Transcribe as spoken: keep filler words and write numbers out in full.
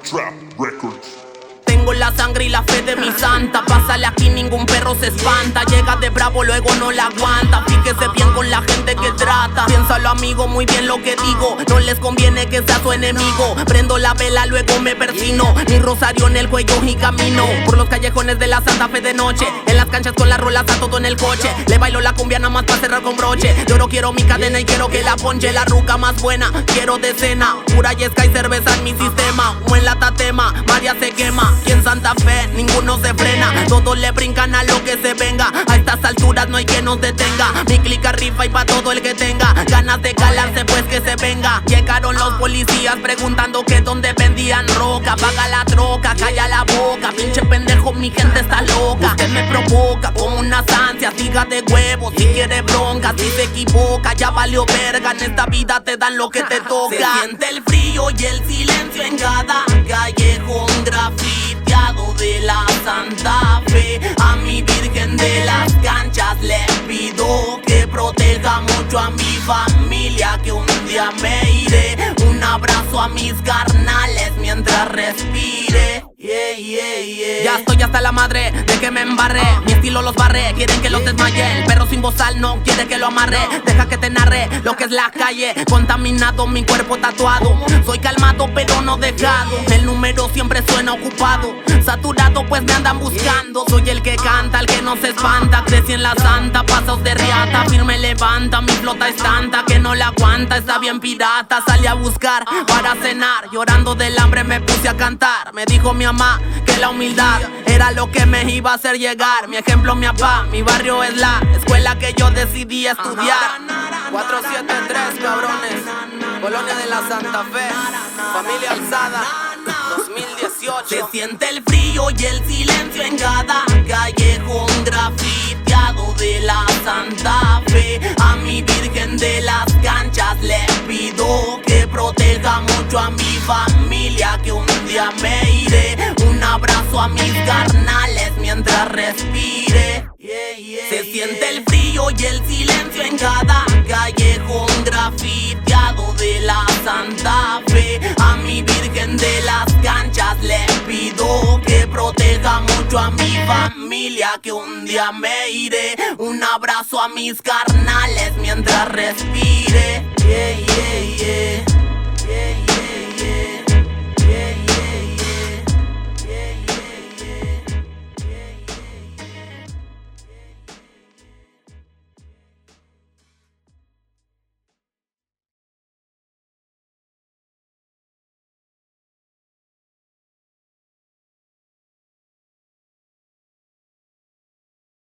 Trap Records. Tengo la sangre y la fe de mi santa. Pásale aquí, ningún perro se espanta. Llega de bravo, luego no la aguanta. Fíjese bien con la gente que trata. Piénsalo, amigo, muy bien lo que digo. No les conviene que sea su enemigo. Prendo la vela, luego me persino. Mi rosario en el cuello y camino por los callejones de la Santa Fe de noche. En las canchas con las rolas a todo en el coche. Le bailo la cumbia nada más para cerrar con broche. Yo no quiero mi cadena y quiero que la ponche. La ruca más buena, quiero de cena. Pura yesca y cerveza en mi sistema. Humo en la tatema, María se quema. Y en Santa Fe ninguno se frena. Todos le brincan a lo que se venga. A estas alturas no hay quien nos detenga. Mi clica rifa y pa' todo el que tenga ganas de calarse pues que se venga. Llegaron los policías preguntando que dónde vendían roca. Paga la troca, calla la boca. Pinche pendejo, mi gente está loca. Usted me provoca como unas ansias. Diga de huevos si quiere bronca. Si se equivoca ya valió verga. En esta vida te dan lo que te toca. Se siente el frío y el silencio en cada callejón grafiteado de la Santa Fe. A mi virgen de las canchas le pido que proteja mucho a mi familia, que un día me iré. Un abrazo a mis carnales mientras respire. Yeah, yeah, yeah. Ya estoy hasta la madre de que me embarré. Mi estilo los barré, quieren que los desmaye. El perro sin bozal no quiere que lo amarre. Deja que te narre lo que es la calle. Contaminado, mi cuerpo tatuado. Soy calmado pero no dejado. El número siempre suena ocupado. Saturado pues me andan buscando. Soy el que canta, el que no se espanta. Crecí en la santa, pasos de riata. Firme levanta, mi flota es tanta que no la aguanta, está bien pirata. Salí a buscar para cenar. Llorando del hambre me puse a cantar. Me dijo mi mamá que la humildad era lo que me iba a hacer llegar. Mi ejemplo, mi papá, mi barrio es la escuela que yo decidí estudiar. cuatrocientos setenta y tres, cabrones. Colonia de la Santa Fe, familia alzada, dos mil dieciocho. Se siente el frío y el silencio en cada callejón grafiteado de la Santa Fe. A mi virgen de las canchas le pido que proteja mucho a mi familia, que un día me iré. Un abrazo a mis carnales mientras respire. Yeah, yeah, se siente el frío y el silencio en cada callejón grafiteado de la Santa Fe. A mi virgen de las canchas le pido que proteja mucho a mi familia, que un día me iré. Un abrazo a mis carnales mientras respire.